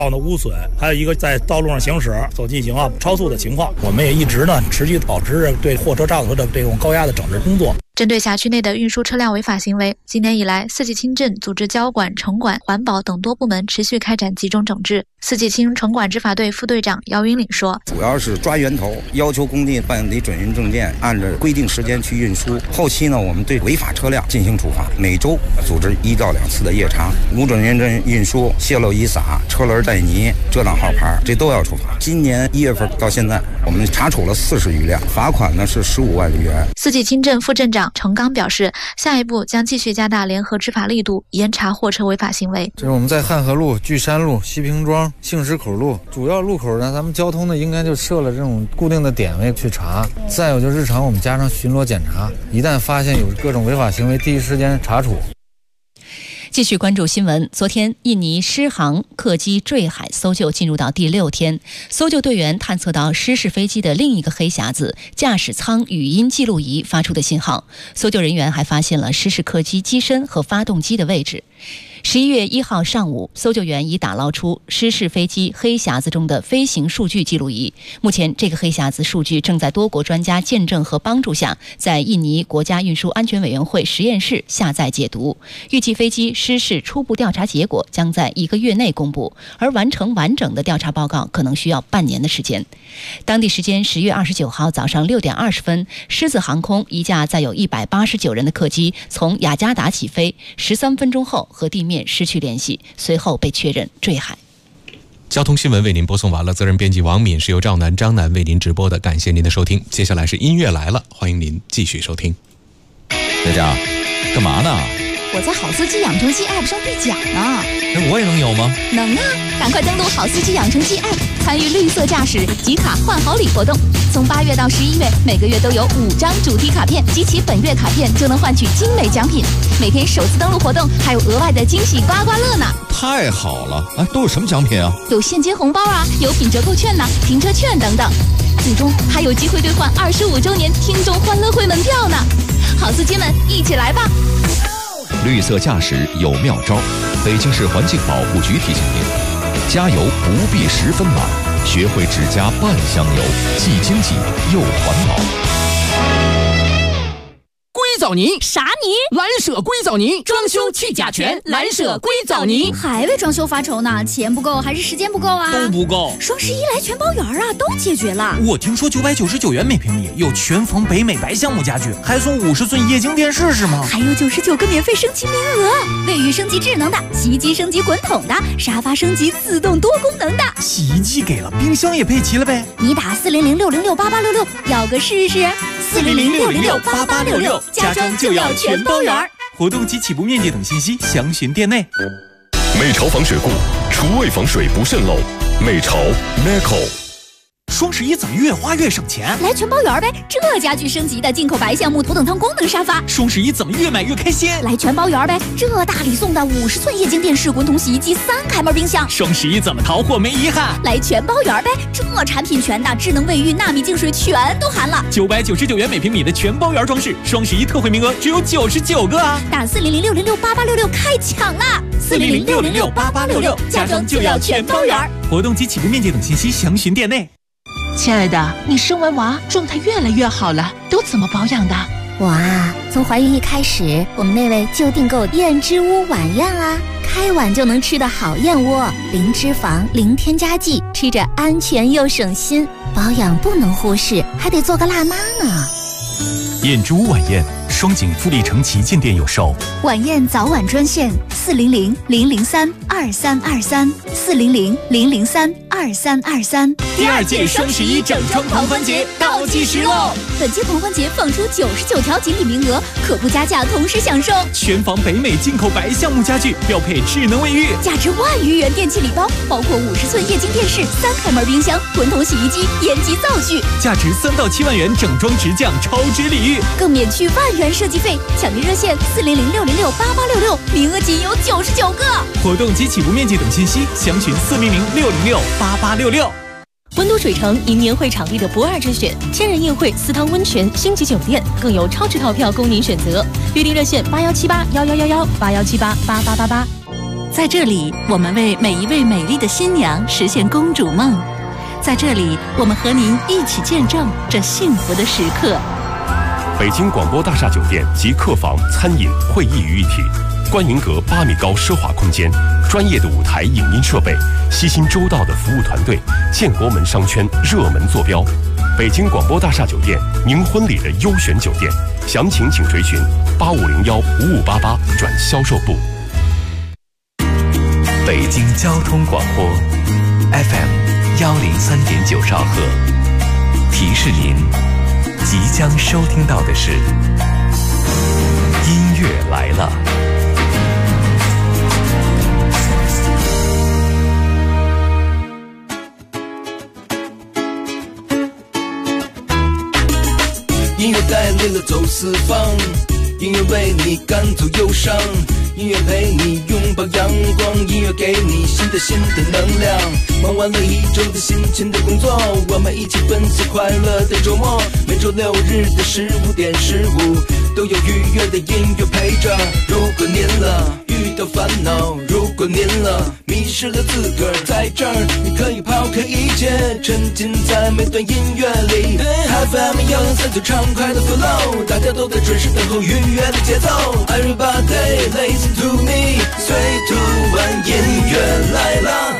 的污损，还有一个在道路上行驶所进行超速的情况，我们也一直持续保持着对货车肇事的这种高压的整治工作。 针对辖区内的运输车辆违法行为，今年以来，四季青镇组织交管、城管、环保等多部门持续开展集中整治。四季青城管执法队副队长姚云岭说：“ 主要是抓源头，要求工地办理准运证件，按照规定时间去运输。后期呢，我们对违法车辆进行处罚，每周组织1到2次的夜查，无准运证运输、泄漏遗撒、车轮带泥、遮挡号牌，这都要处罚。今年1月份到现在，我们查处了40余辆，罚款呢是15万余元。” 四季青镇副镇长程刚表示，下一步将继续加大联合执法力度，严查货车违法行为。 这是我们在汉河路、巨山路、西平庄、杏石口路主要路口呢，咱们交通呢应该就设了这种固定的点位去查。再有就日常我们加上巡逻检查，一旦发现有各种违法行为，第一时间查处。 继续关注新闻。昨天，印尼狮航客机坠海搜救进入到第6天，搜救队员探测到失事飞机的另一个黑匣子驾驶舱语音记录仪发出的信号。搜救人员还发现了失事客机机身和发动机的位置。11月1号上午，搜救员已打捞出失事飞机黑匣子中的飞行数据记录仪。目前，这个黑匣子数据正在多国专家见证和帮助下，在印尼国家运输安全委员会实验室下载解读。预计飞机失事初步调查结果将在1个月内公布，而完成完整的调查报告可能需要半年的时间。当地时间10月29号早上6点20分，狮子航空一架载有189人的客机从雅加达起飞，13分钟后和地面失去联系，随后被确认坠海。 交通新闻为您播送完了，责任编辑王敏，是由赵楠、张楠为您直播的，感谢您的收听。接下来是音乐来了，欢迎您继续收听。 大家干嘛呢？ 我在好司机养成记 App 上兑奖呢。 我也能有吗？ 能啊，赶快登录好司机养成记 App， 参与绿色驾驶集卡换好礼活动。从8月到11月，每个月都有5张主题卡片，集齐本月卡片就能换取精美奖品。每天首次登录活动还有额外的惊喜刮刮乐呢。 太好了！都有什么奖品啊？ 有现金红包啊，有品折扣券呢，停车券等等。最终还有机会兑换25周年听众欢乐会门票呢。好司机们，一起来吧！ 绿色驾驶有妙招，北京市环境保护局提醒您：加油不必10分满，学会只加半箱油，既经济又环保。 硅藻泥啥泥？ 蓝舍硅藻泥，装修去甲醛，蓝舍硅藻泥。 还为装修发愁呢？钱不够还是时间不够啊？ 都不够。 双11来全包圆啊，都解决了。 我听说999元每平米有全房北美白橡木家具，还送50寸液晶电视是吗？ 还有99个免费升级名额，卫浴升级智能的，洗衣机升级滚筒的，沙发升级自动多功能的。 洗衣机给了，冰箱也配齐了呗。 你打400-606-8866，要个试试。400-606-8866，家装就要全包圆。 活动及起步面积等信息详询店内。 美潮防水库，厨卫防水不渗漏。美潮 Meco。 双11怎么越花越省钱？ 来全包圆呗！这家具升级的进口白橡木头等舱功能沙发。 双11怎么越买越开心？ 来全包圆呗！这大礼送的50寸液晶电视、滚筒洗衣机、3开门冰箱。 双11怎么淘货没遗憾？ 来全包圆呗！这产品全的，智能卫浴、纳米净水全都含了。 999元每平米的全包圆装饰，双11特惠名额只有99个啊！ 打400-606-8866开抢啦！400-606-8866，家装就要全包圆。 活动及起步面积等信息详询店内。 亲爱的，你生完娃状态越来越好了，都怎么保养的？ 我啊，从怀孕一开始，我们那位就订购燕之屋晚宴啊，开碗就能吃的好燕窝，零脂肪、零添加剂，吃着安全又省心。保养不能忽视，还得做个辣妈呢。 燕之屋晚宴，双井富力城旗舰店有售。 晚宴早晚专线400-003-2323 400-003-2323。 第2届双11整装狂欢节倒计时喽！ 本届狂欢节放出99条锦鲤名额，可不加价同时享受全房北美进口白橡木家具，标配智能卫浴， 价值1万余元电器礼包，包括50寸液晶电视、3开门冰箱、滚筒洗衣机、烟机灶具， 价值3到7万元整装直降超值礼遇， 更免去1万元设计费。抢订热线400-606-8866，名额仅有99个。 活动及起步面积等信息详询400-606-8866。 温都水城迎年会场地的不二之选，千人宴会、4汤温泉、星级酒店，更有超值套票供您选择。预订热线81781111，81788888。 在这里，我们为每一位美丽的新娘实现公主梦。在这里，我们和您一起见证这幸福的时刻。 北京广播大厦酒店集客房、餐饮、会议于一体，观云阁8米高奢华空间，专业的舞台影音设备，悉心周到的服务团队，建国门商圈热门坐标。北京广播大厦酒店，您婚礼的优选酒店，详情请垂询85015588转销售部。 北京交通广播 FM103.9兆赫，提示您即将收听到的是音乐来了。 音乐带领了走四方，音乐为你赶走忧伤，音乐陪你拥抱阳光，音乐给你新的能量。忙完了一周的辛勤的工作，我们一起奔赴快乐的周末。每周6日的15点15，都有愉悦的音乐陪着。如果您遇到烦恼，如果您迷失了自个儿，在这儿你可以抛开一切，沉浸在每段音乐里。FM 103最畅快的 flow， 大家都在准时等候愉悦的节奏。Everybody listen to me， 3、2、1， 音乐来了。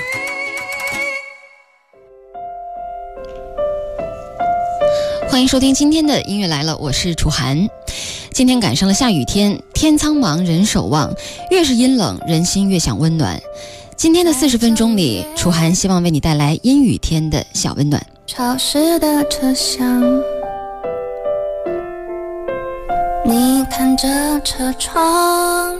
欢迎收听今天的音乐来了，我是楚涵。今天赶上了下雨天，天苍茫人守望，越是阴冷人心越想温暖。今天的40分钟里，楚涵希望为你带来阴雨天的小温暖。 潮湿的车厢，你看着车窗，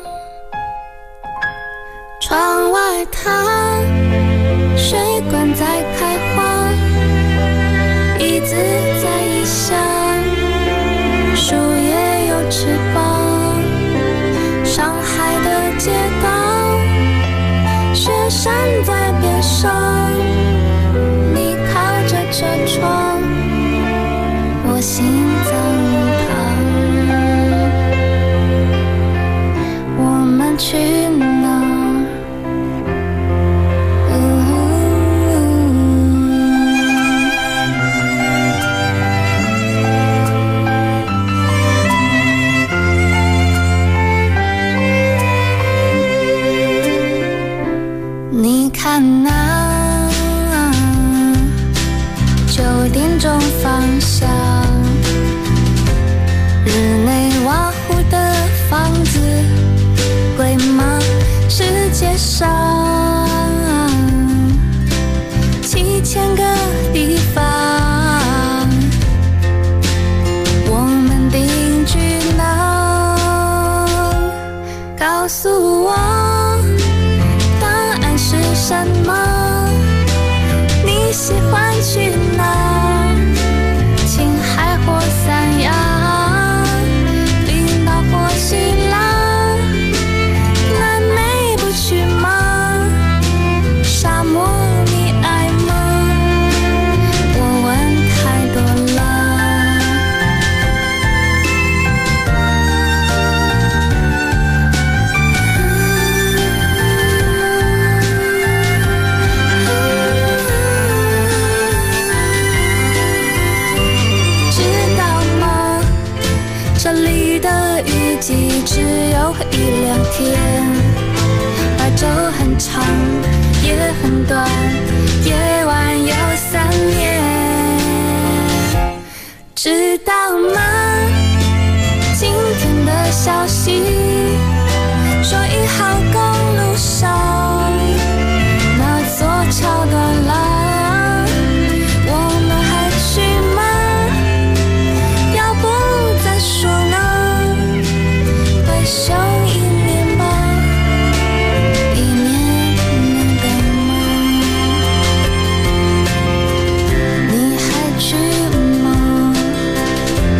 窗外它水管在开花，椅子在异乡，树叶有翅膀，上海的街道，雪山在边上，你靠着车窗，我心脏旁，我们去哪？看那9点钟方向，日内瓦湖的房子贵吗？世界上7000个地方，我们定居哪？告诉我什么？你喜欢去哪？青海或三亚，冰岛或希腊，南美不去吗？沙漠你爱吗？我问太多了。只有1-2天，白昼很长，夜很短，夜晚有3年，知道吗？今天的消息说1号公路上那座桥断了，我们还去吗？要不再说呢？休1年吧，1年能等吗？你还去吗？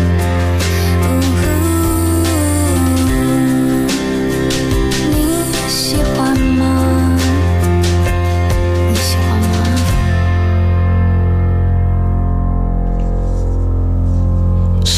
你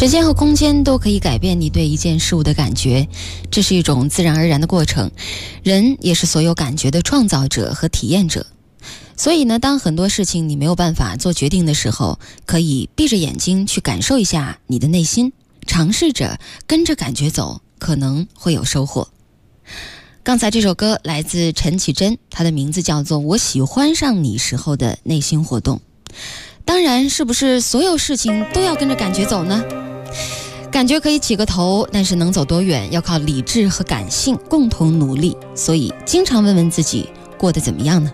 时间和空间都可以改变你对一件事物的感觉，这是一种自然而然的过程。人也是所有感觉的创造者和体验者。所以呢，当很多事情你没有办法做决定的时候，可以闭着眼睛去感受一下你的内心，尝试着跟着感觉走，可能会有收获。刚才这首歌来自陈绮贞，它的名字叫做《我喜欢上你时候的内心活动》。当然，是不是所有事情都要跟着感觉走呢？感觉可以起个头，但是能走多远，要靠理智和感性共同努力。所以，经常问问自己，过得怎么样呢？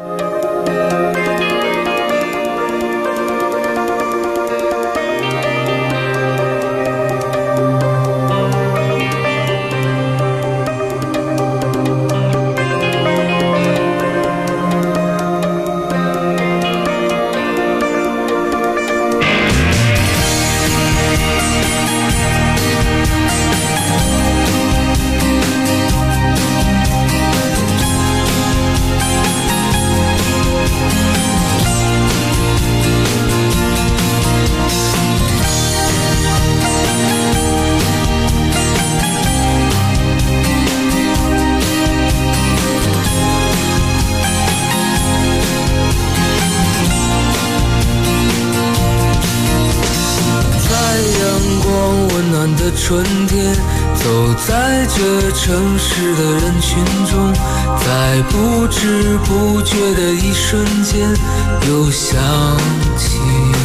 春天，走在这城市的人群中，在不知不觉的一瞬间，又想起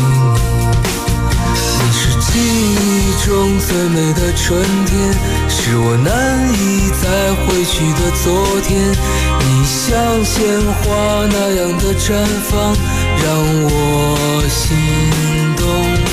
你。你是记忆中最美的春天，是我难以再回去的昨天。你像鲜花那样的绽放，让我心动。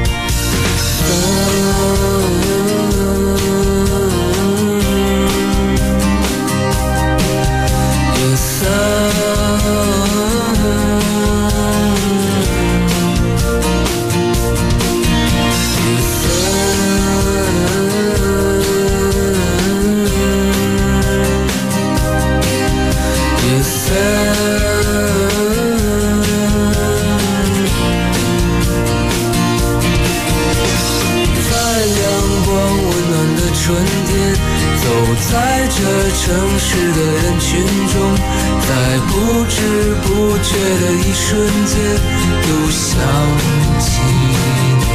在这城市的人群中，在不知不觉的一瞬间，又想起你。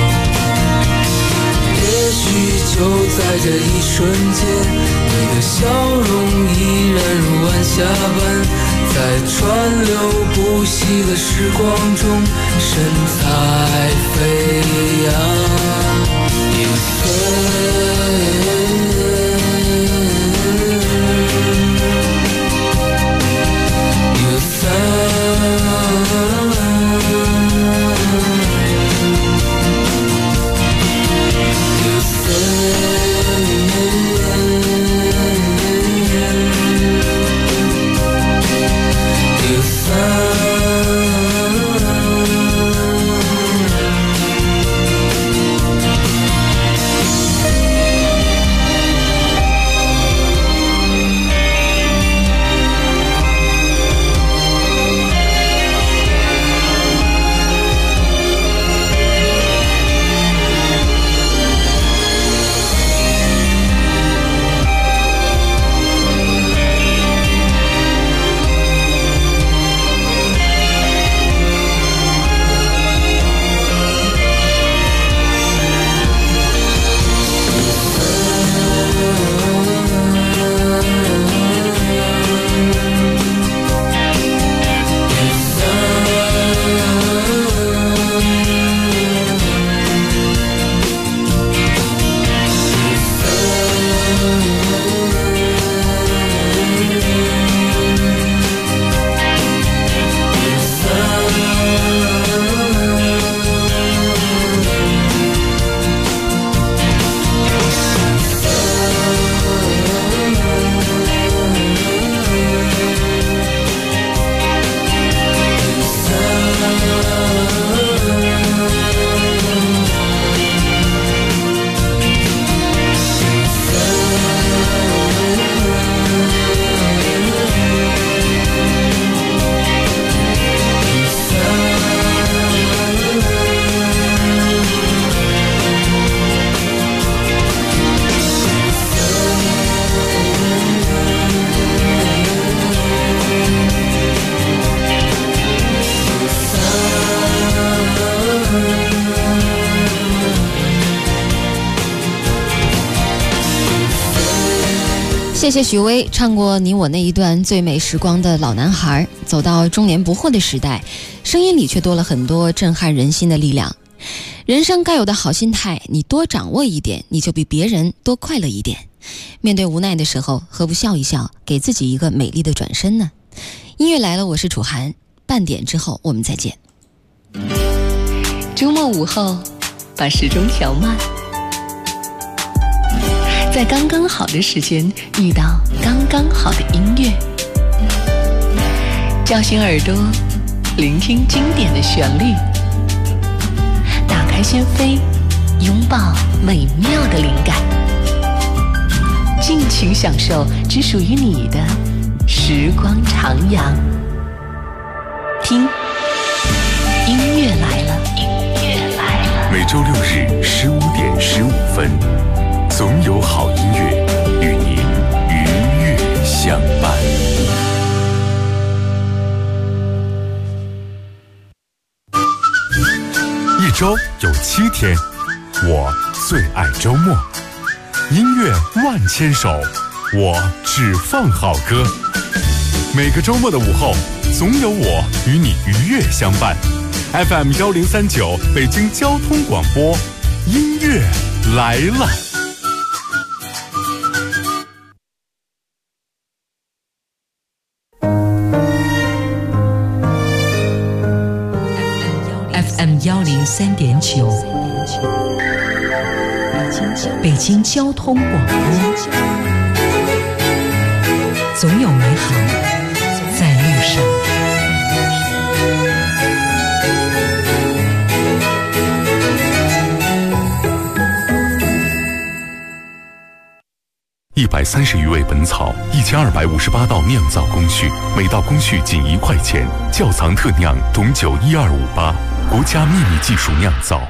也许就在这一瞬间，你的笑容依然如晚霞般，在川流不息的时光中，神采飞扬。也谢谢许巍唱过你我那一段最美时光的老男孩，走到中年不惑的时代，声音里却多了很多震撼人心的力量。人生该有的好心态，你多掌握一点，你就比别人多快乐一点。面对无奈的时候，何不笑一笑，给自己一个美丽的转身呢？音乐来了，我是楚涵，半点之后我们再见。 周末午后，把时钟调慢，在刚刚好的时间遇到刚刚好的音乐，叫醒耳朵，聆听经典的旋律，打开心扉，拥抱美妙的灵感，尽情享受只属于你的时光徜徉。听，音乐来了，音乐来了。 每周六日15点15分，总有好音乐与您愉悦相伴。一周有7天，我最爱周末。音乐万千首，我只放好歌。每个周末的午后，总有我与你愉悦相伴。FM 1039北京交通广播，音乐来了。 FM 103.9，北京交通广播，总有美好在路上。 130余味本草，1258道酿造工序，每道工序仅1块钱。窖藏特酿种酒12588，国家秘密技术酿造。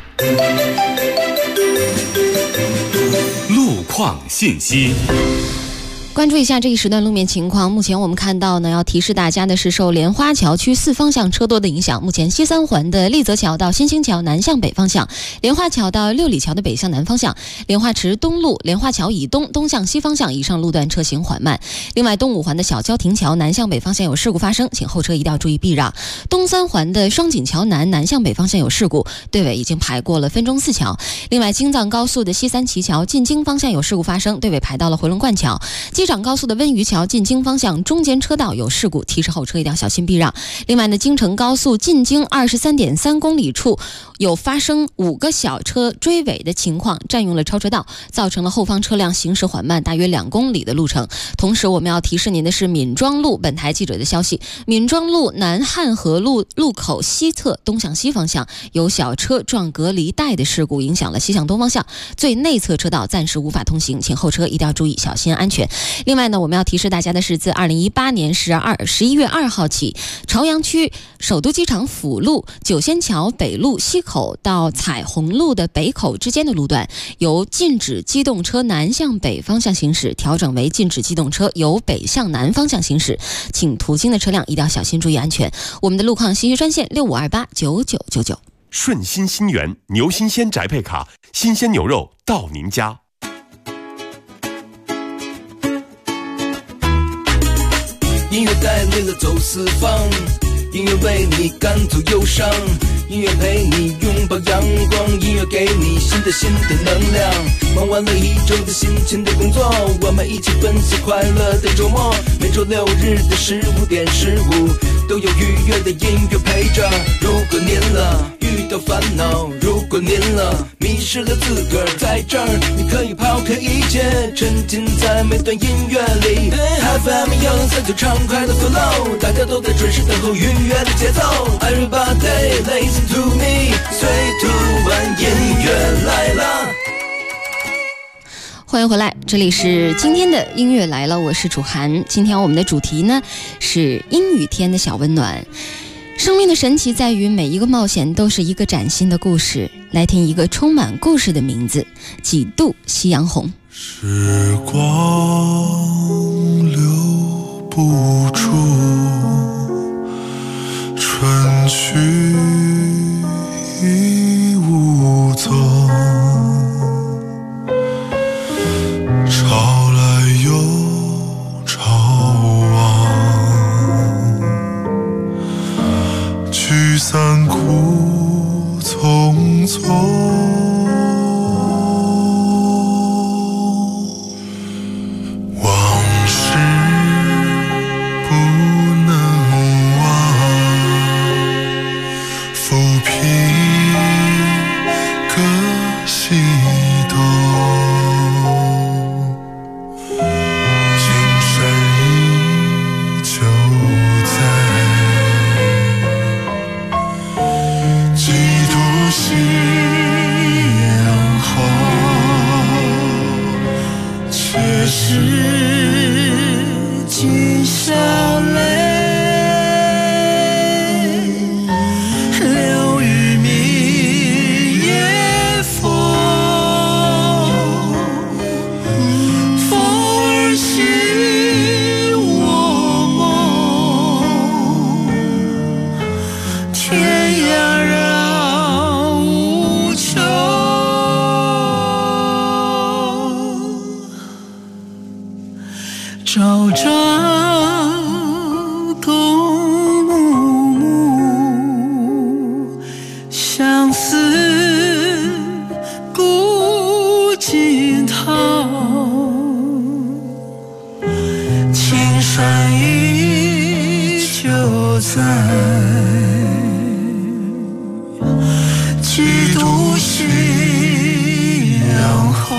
路况信息。 关注一下这一时段路面情况。目前我们看到呢，要提示大家的是，受莲花桥区4方向车多的影响，目前西三环的立泽桥到新兴桥南向北方向，莲花桥到六里桥的北向南方向，莲花池东路莲花桥以东向西方向以上路段车行缓慢。另外，东五环的小交亭桥南向北方向有事故发生，请后车一定要注意避让。东三环的双井桥南向北方向有事故，队尾已经排过了分钟寺桥。另外，京藏高速的西三旗桥进京方向有事故发生，队尾排到了回龙观桥。机场高速的温榆桥进京方向中间车道有事故，提示后车一定要小心避让。另外呢，京承高速进京23.3公里处有发生5个小车追尾的情况，占用了超车道，造成了后方车辆行驶缓慢大约2公里的路程。同时我们要提示您的是闵庄路本台记者的消息，闵庄路南汉河路路口西侧东向西方向有小车撞隔离带的事故，影响了西向东方向最内侧车道暂时无法通行，请后车一定要注意小心安全。另外呢，我们要提示大家的是，自2018年11月2号起，朝阳区首都机场辅路九仙桥北路西口到彩虹路的北口之间的路段，由禁止机动车南向北方向行驶调整为禁止机动车由北向南方向行驶，请途经的车辆一定要小心注意安全。我们的路况信息专线65289999。 顺心新源牛新鲜宅配卡，新鲜牛肉到您家。 音乐带领了走四方，音乐为你赶走忧伤，音乐陪你拥抱阳光，音乐给你新的能量。忙完了一周的辛勤的工作，我们一起分享快乐的周末。每周6日的15点15，都有愉悦的音乐陪着。如果您遇到烦恼，如果您迷失了自个儿，在这儿你可以抛开一切，沉浸在每段音乐里。FM 103就畅快的 flow， 大家都在准时等候愉悦的节奏。Everybody listen to me， 3、2、1， 音乐来了。 欢迎回来，这里是今天的音乐来了，我是楚涵。今天我们的主题呢是阴雨天的小温暖。生命的神奇在于每一个冒险都是一个崭新的故事。来听一个充满故事的名字，几度夕阳红。 时光留不住，春去已无踪，潮来又聚散苦匆匆，往事不能忘，浮萍各西东。金山依旧在，几度夕阳红，却是今宵泪。 朝朝共暮暮，相思古今涛。青山依旧在，几度夕阳红。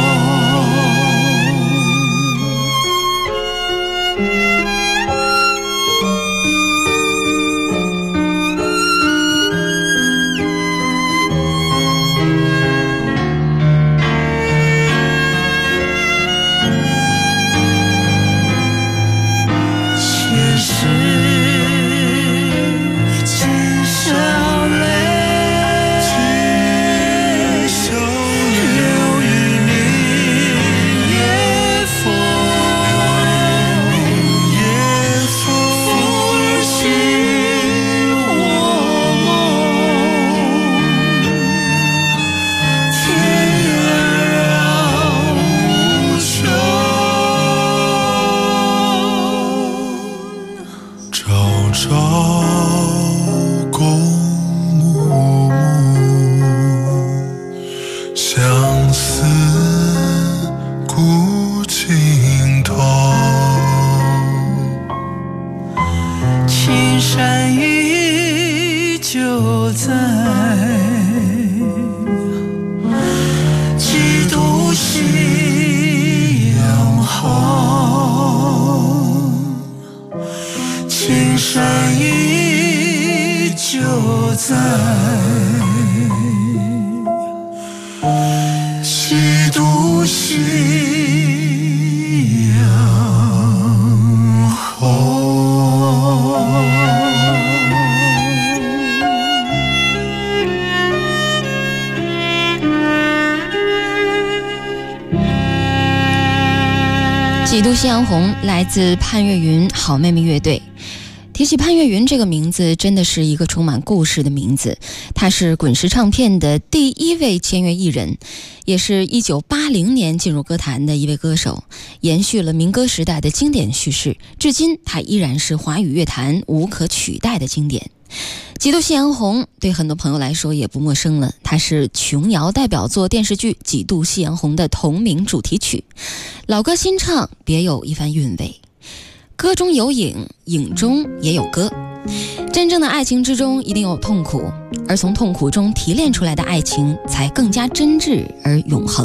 几度夕阳红来自潘越云好妹妹乐队。提起潘越云这个名字，真的是一个充满故事的名字。他是滚石唱片的第一位签约艺人，也是1980年进入歌坛的一位歌手，延续了民歌时代的经典叙事，至今他依然是华语乐坛无可取代的经典。几度夕阳红对很多朋友来说也不陌生了，它是琼瑶代表作电视剧《几度夕阳红》的同名主题曲，老歌新唱，别有一番韵味。歌中有影，影中也有歌。真正的爱情之中一定有痛苦，而从痛苦中提炼出来的爱情才更加真挚而永恒。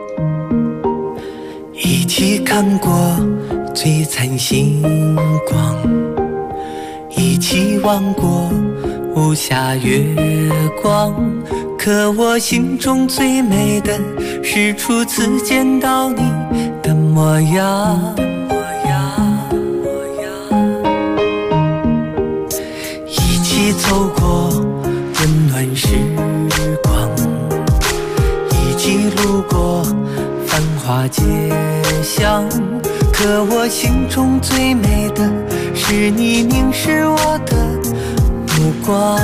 一起看过璀璨星光，一起望过无暇月光，可我心中最美的是初次见到你的模样。一起走过温暖时光，一起路过繁华街巷，可我心中最美的是你凝视我的目光。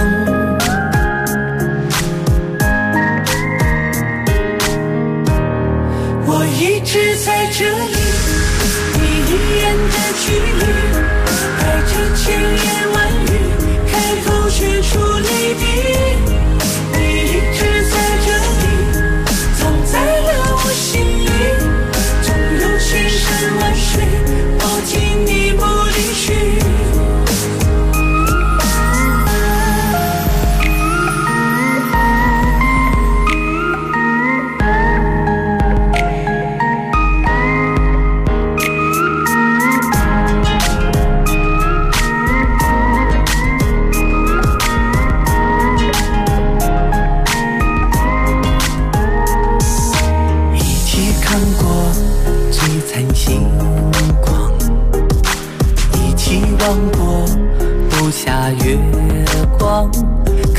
我一直在这里，你一眼的距离，带着千言万语，开口却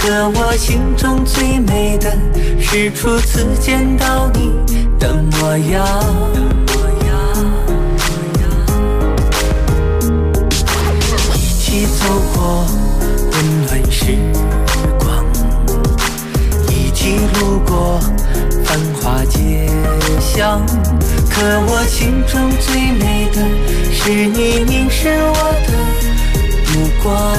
可我心中最美的是初次见到你的模样。一起走过温暖时光，一起路过繁华街巷，可我心中最美的是你凝视我的目光。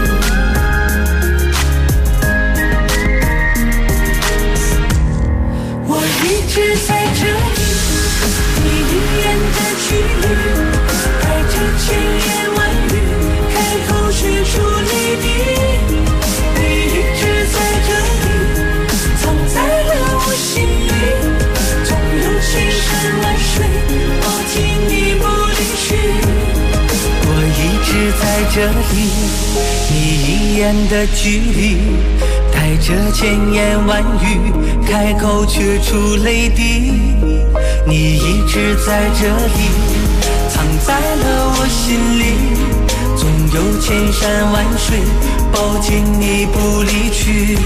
我一直在这里，你一眼的距离，带着千言万语，开口却出泪滴。你一直在这里，藏在了我心里，总有千山万水抱紧你不离去。我一直在这里，你一眼的距离，带着千言万语，开口却出泪滴。你一直在这里，藏在了我心里，总有千山万水抱紧你不离去。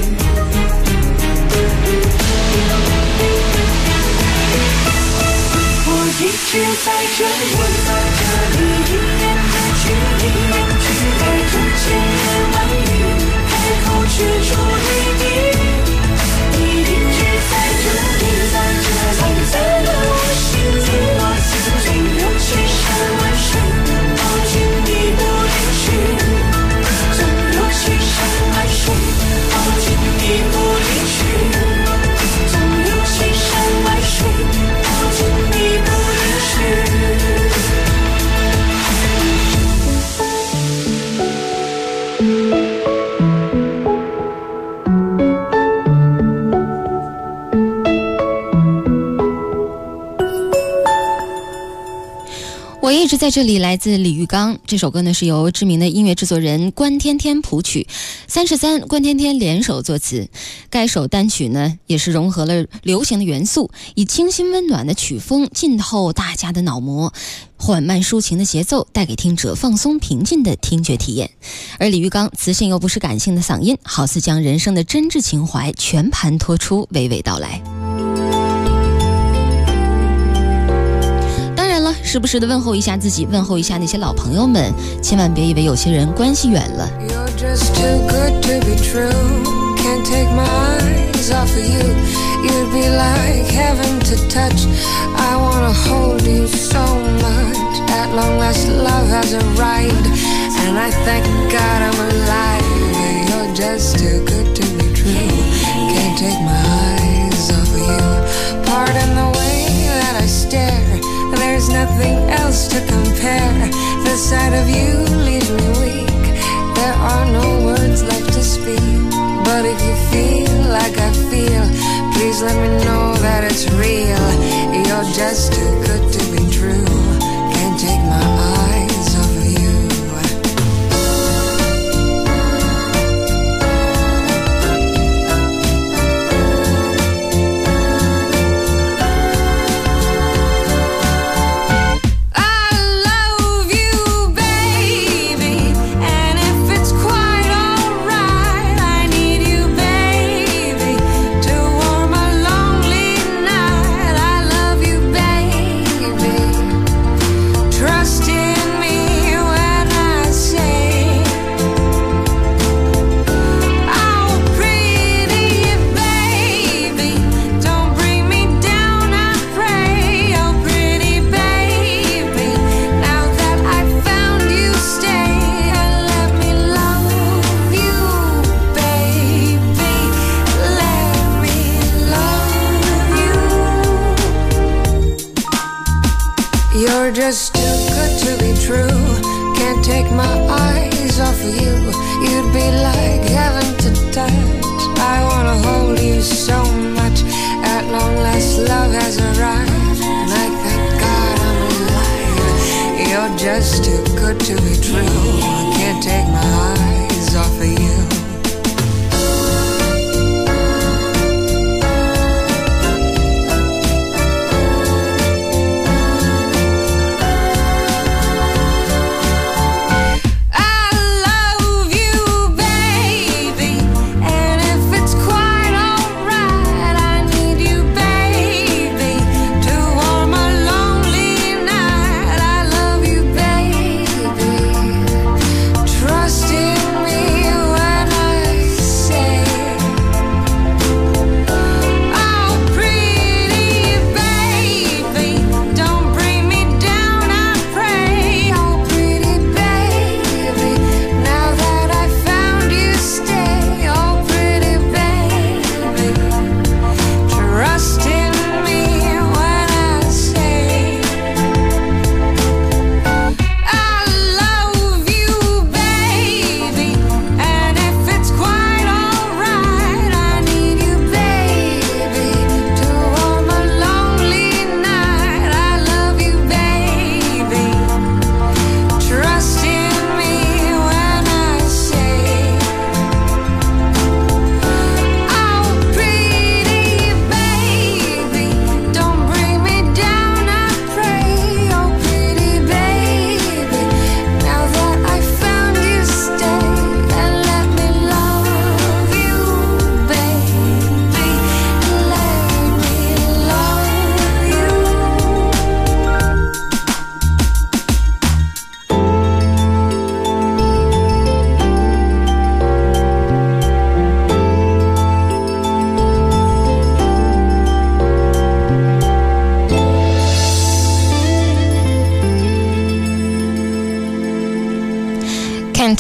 我一直在这里，你一眼的距离，带着千言万语，开口却出泪滴。你一直在这里，藏在了我心里，总有千山万水抱紧你不离去，总有千山万水抱紧你不离去，总有千山万水抱紧你不离去。 我一直在这里，来自李玉刚。这首歌呢是由知名的音乐制作人关天天谱曲，33关天天联手作词。该首单曲呢也是融合了流行的元素，以清新温暖的曲风浸透大家的脑膜，缓慢抒情的节奏带给听者放松平静的听觉体验。而李玉刚磁性又不失感性的嗓音，好似将人生的真挚情怀全盘托出，娓娓道来。时不时的问候一下自己，问候一下那些老朋友们，千万别以为有些人关系远了。 You're just too good to be true. Can't take my eyes off of you. You'd be like heaven to touch. I wanna hold you so much. At long last love has arrived, and I thank God I'm alive. You're just too good to be true. Can't take my eyes off of you. Pardon the way that I stare.There's nothing else to compare. The sight of you leaves me weak. There are no words left to speak. But if you feel like I feel, please let me know that it's real. You're just too good to be true. Can't take my eyes off of you. You're just too good to be true. Can't take my eyes off of you. You'd be like heaven to touch. I wanna hold you so much. At long last love has arrived, and I thank God I'm alive. You're just too good to be true. I can't take my eyes off of you.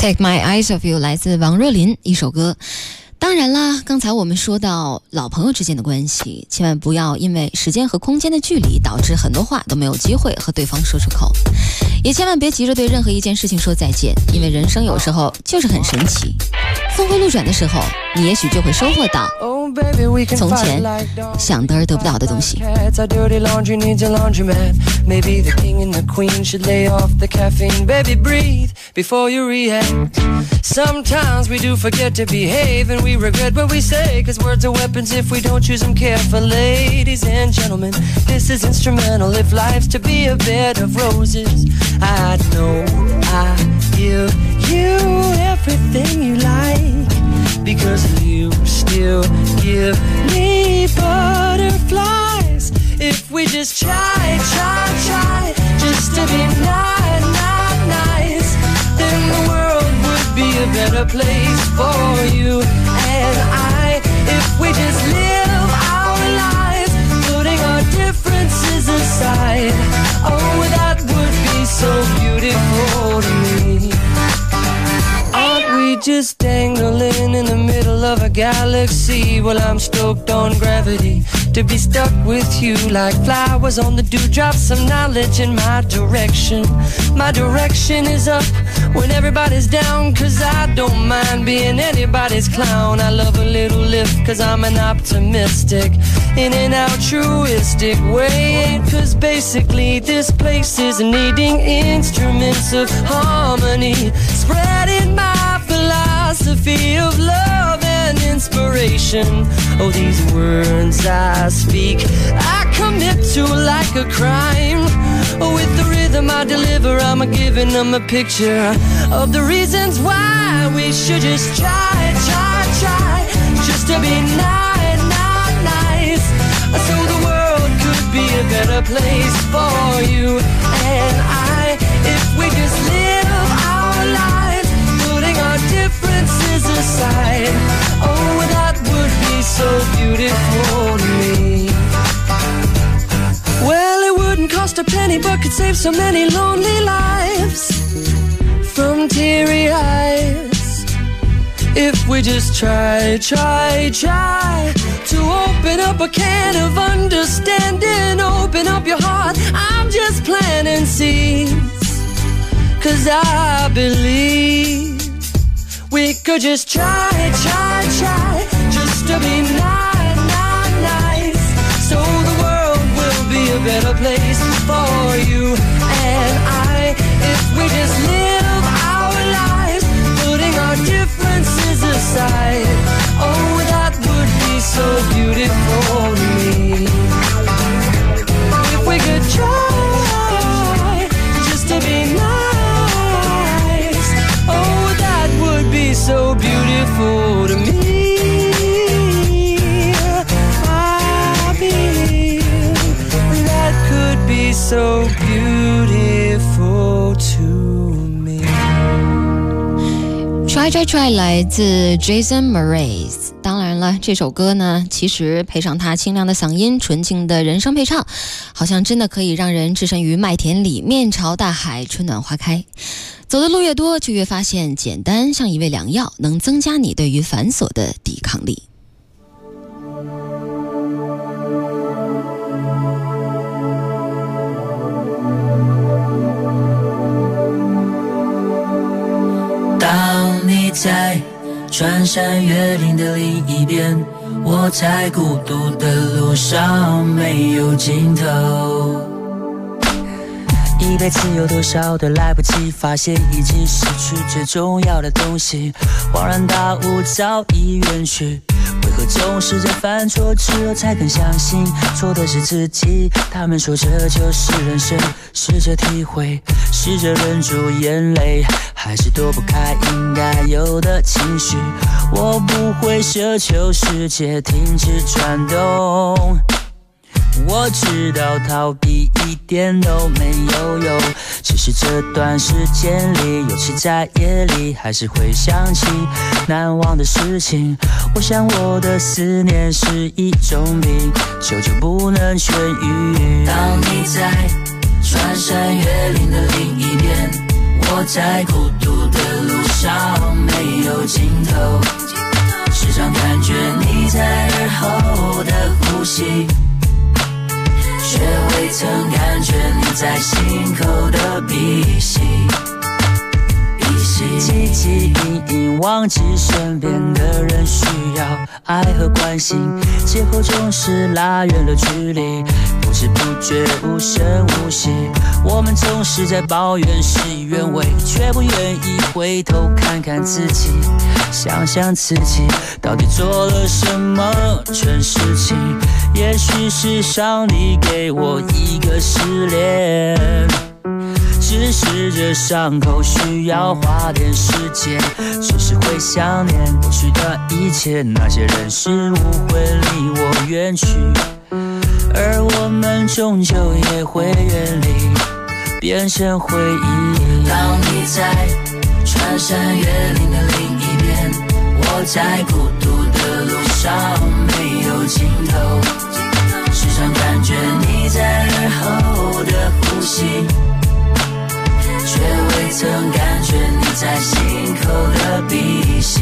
Take My Eyes Off You 来自王若琳一首歌。当然啦，刚才我们说到老朋友之间的关系，千万不要因为时间和空间的距离导致很多话都没有机会和对方说出口，也千万别急着对任何一件事情说再见，因为人生有时候就是很神奇，峰回路转的时候，你也许就会收获到从前想得而得不到的东西。 Sometimes we do forget to behave, and we regret what we say, cause words are weapons if we don't choose them carefully. Ladies and gentlemen, this is instrumental if life's to be a bed of roses. I know I give you everything you like, because you still give me butterflies. If we just try just to be nice, then the world would be a better place for you and I. If we just live our lives, putting our differences aside, oh, that would be so beautiful to me. Aren't we just dangling in the middle of a galaxy? Well, I'm stoked on gravity, to be stuck with you like flowers on the dewdrop. Some knowledge in my direction. My direction is up when everybody's down, cause I don't mind being anybody's clown. I love a little lift cause I'm an optimistic, in an altruistic way. Cause basically this place is needing instruments of harmony, spreading my philosophy of love and inspiration. Oh, these words I speak, I commit to like a crime. With the rhythm I deliver, I'm giving them a picture of the reasons why we should just try just to be nice, so the world could be a better place for you and I. If we just live our lives, putting our differences aside, oh, that would be so beautiful to me. Well, it wouldn't cost a penny, but could save so many lonely lives from teary eyes. If we just try to open up a can of understanding, open up your heart, I'm just planting seeds, cause I believe we could just try just to be nice, so the world will be a better place for you and I. If we just live our lives, putting our differences aside, oh, that would be so beautiful to me. If we could try just to be nice, oh, that would be so beautiful to me. I believe that could be so beautiful to me. Try 来自 Jason Mraz。 当然了，这首歌呢，其实配上他清亮的嗓音，纯净的人声配唱，好像真的可以让人置身于麦田里，面朝大海，春暖花开。走的路越多，就越发现简单像一味良药，能增加你对于繁琐的抵抗力。 当你在穿山越岭的另一边，我在孤独的路上没有尽头。一辈子有多少的来不及，发现已经失去最重要的东西，恍然大悟早已远去。为何总是在犯错之后才肯相信错的是自己？他们说这就是人生，试着体会，试着忍住眼泪，还是躲不开应该有的情绪。我不会奢求世界停止转动，我知道逃避一点都没有用，只是这段时间里，尤其在夜里，还是会想起难忘的事情。我想我的思念是一种病，久久不能痊愈。当你在穿山越岭的另一边，我我在孤独的路上没有尽头，时常感觉你在耳后的呼吸，却未曾感觉你在心口的鼻息。汲汲营营忘记身边的人需要爱和关心，结果总是拉远了距离，不知不觉无声无息。我们总是在抱怨事与愿违，却不愿意回头看看自己，想想自己到底做了什么蠢事情。也许是上帝给我一个试炼，只是这伤口需要花点时间，只是会想念过去的一切，那些人事物会离我远去，而我们终究也会远离，变成回忆。当你在穿山越岭的另一边，我在孤独的路上没有尽头，时常感觉你在耳后的呼吸，却未曾感觉你在心口的鼻息。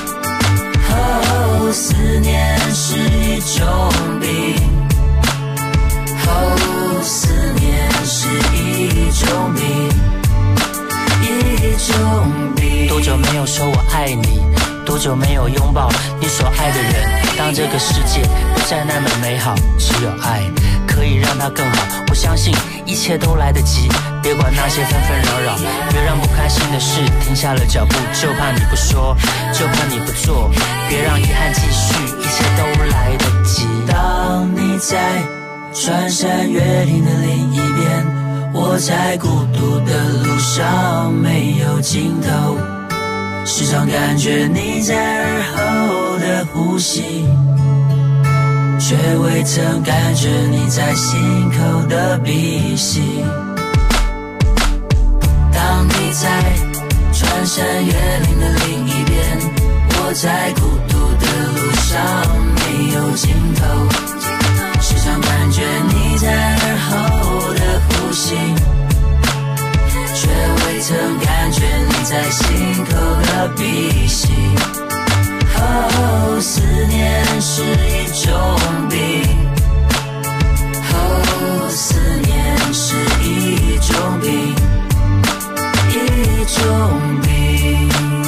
哦，思念是一种病，哦，思念是一种病，一种病。多久没有说我爱你？多久没有拥抱你所爱的人？当这个世界不再那么美好，只有爱可以让它更好。我相信一切都来得及，别管那些纷纷扰扰，别让不开心的事停下了脚步，就怕你不说，就怕你不做，别让遗憾继续，一切都来得及。当你在穿山越岭的另一边，我在孤独的路上没有尽头，时常感觉你在耳后的呼吸，却未曾感觉你在心口的鼻息。当你在穿山越岭的另一边，我在孤独的路上没有尽头，时常感觉你在耳后的呼吸，却未曾感觉你在心口的鼻息。哦，思念是一种病，哦，思念是一种病，一种病。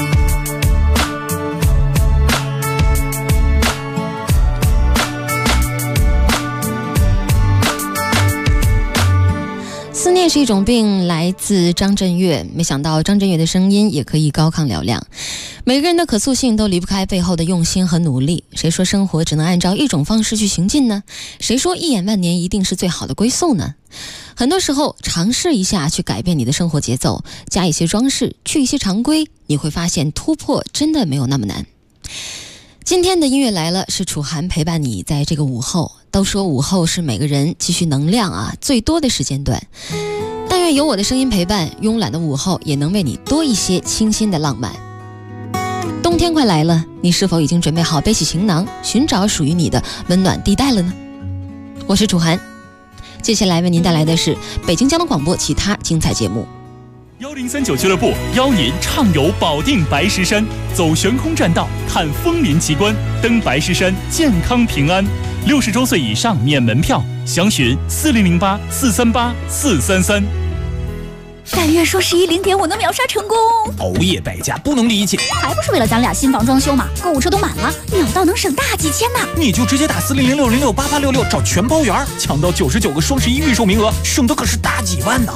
思念是一种病，来自张震岳。没想到张震岳的声音也可以高亢嘹亮。每个人的可塑性都离不开背后的用心和努力。谁说生活只能按照一种方式去行进呢？谁说一眼万年一定是最好的归宿呢？很多时候，尝试一下去改变你的生活节奏，加一些装饰，去一些常规，你会发现突破真的没有那么难。今天的音乐来了，是楚涵陪伴你在这个午后。都说午后是每个人积蓄能量最多的时间段。但愿有我的声音陪伴，慵懒的午后也能为你多一些清新的浪漫。冬天快来了，你是否已经准备好背起行囊，寻找属于你的温暖地带了呢？我是楚涵，接下来为您带来的是北京交通广播其他精彩节目。 1039俱乐部邀您畅游保定白石山，走悬空栈道，看枫林奇观，登白石山健康平安。60周岁以上免门票，详询4008 438 433。 但愿双11 0点我能秒杀成功。 熬夜败家不能理解， 还不是为了咱俩新房装修嘛？购物车都满了，秒到能省大几千呢。 你就直接打4006068866找全包圆，抢到99个双11预售名额，省的可是大几万呢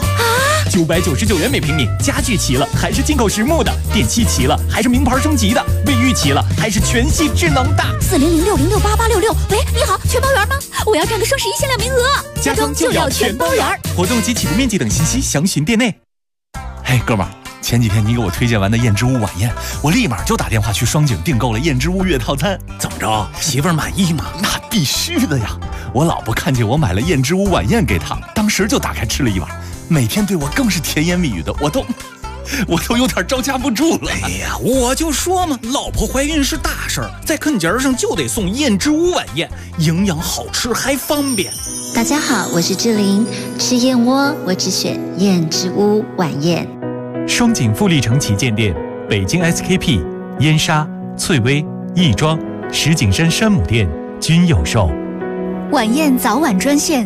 ！999元每平米，家具齐了还是进口实木的，电器齐了还是名牌升级的，卫浴齐了还是全系智能的。 4006068866，喂，你好，全包圆吗？我要占个双11限量名额。 家装就要全包圆，活动及起步面积等信息详询店内。嘿，哥们儿，前几天你给我推荐完的燕之屋晚宴，我立马就打电话去双井订购了燕之屋月套餐。怎么着，媳妇儿满意吗？那必须的呀！我老婆看见我买了燕之屋晚宴给她，当时就打开吃了一碗，每天对我更是甜言蜜语的，我都有点招架不住了。哎呀，我就说嘛，老婆怀孕是大事儿，在坎节上就得送燕之屋晚宴，营养好吃还方便。 大家好，我是志玲，吃燕窝我只选燕之屋晚宴。 双井富力城旗舰店、北京 SKP、燕莎、翠微、亦庄、石景山山姆店均有售。 晚宴早晚专线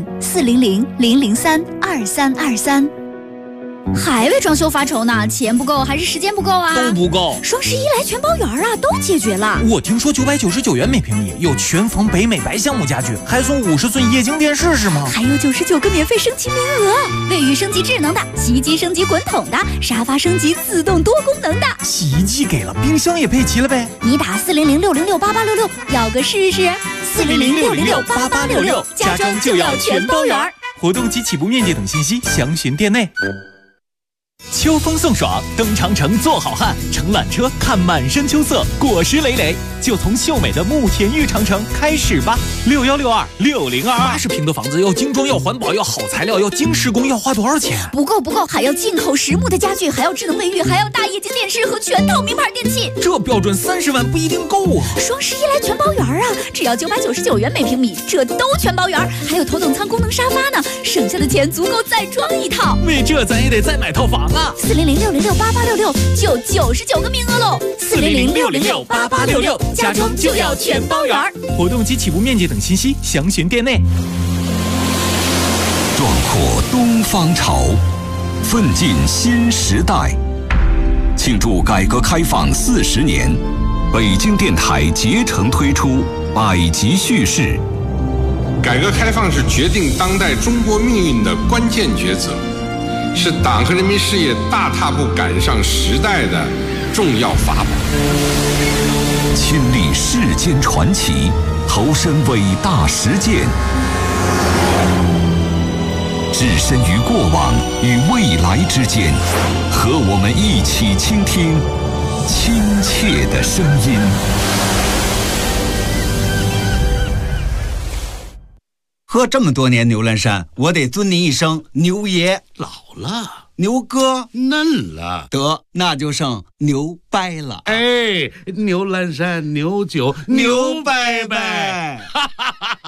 400-003-2323。还为装修发愁呢？钱不够还是时间不够啊？ 都不够。 双11来全包圆啊，都解决了。 我听说999元每平米有全房北美白橡木家具，还送50寸液晶电视是吗？ 还有99个免费升级名额，卫浴升级智能的，洗衣机升级滚筒的，沙发升级自动多功能的。 洗衣机给了，冰箱也配齐了呗？ 你打400-606-8866，要个试试。400-606-8866，家装就要全包圆。 活动及起步面积等信息详询店内。秋风送爽，登长城做好汉，乘缆车看满山秋色，果实累累，就从秀美的慕田峪长城开始吧。6162-6022，80平的房子要精装，要环保，要好材料，要精施工，要花多少钱？ 不够，还要进口实木的家具，还要智能卫浴，还要大液晶电视和全套名牌电器。 这标准30万不一定够啊！ 双11来全包圆啊，只要999元每平米，这都全包圆，还有头等舱功能沙发呢，省下的钱足够再装一套。 为这咱也得再买套房啊 ！400-606-8866，就99个名额喽！400-606-8866，家装就要全包圆。 活动及起步面积等信息详询店内。 壮阔东方潮，奋进新时代。庆祝改革开放40年，北京电台竭诚推出百集叙事。 改革开放是决定当代中国命运的关键抉择，是党和人民事业大踏步赶上时代的重要法宝。 亲历世间传奇，投身伟大实践，置身于过往与未来之间，和我们一起倾听亲切的声音。 喝这么多年牛栏山，我得尊您一声牛爷。 老了， 牛哥嫩了， 得那就剩牛掰了。 哎，牛栏山牛酒牛掰掰，哈哈哈。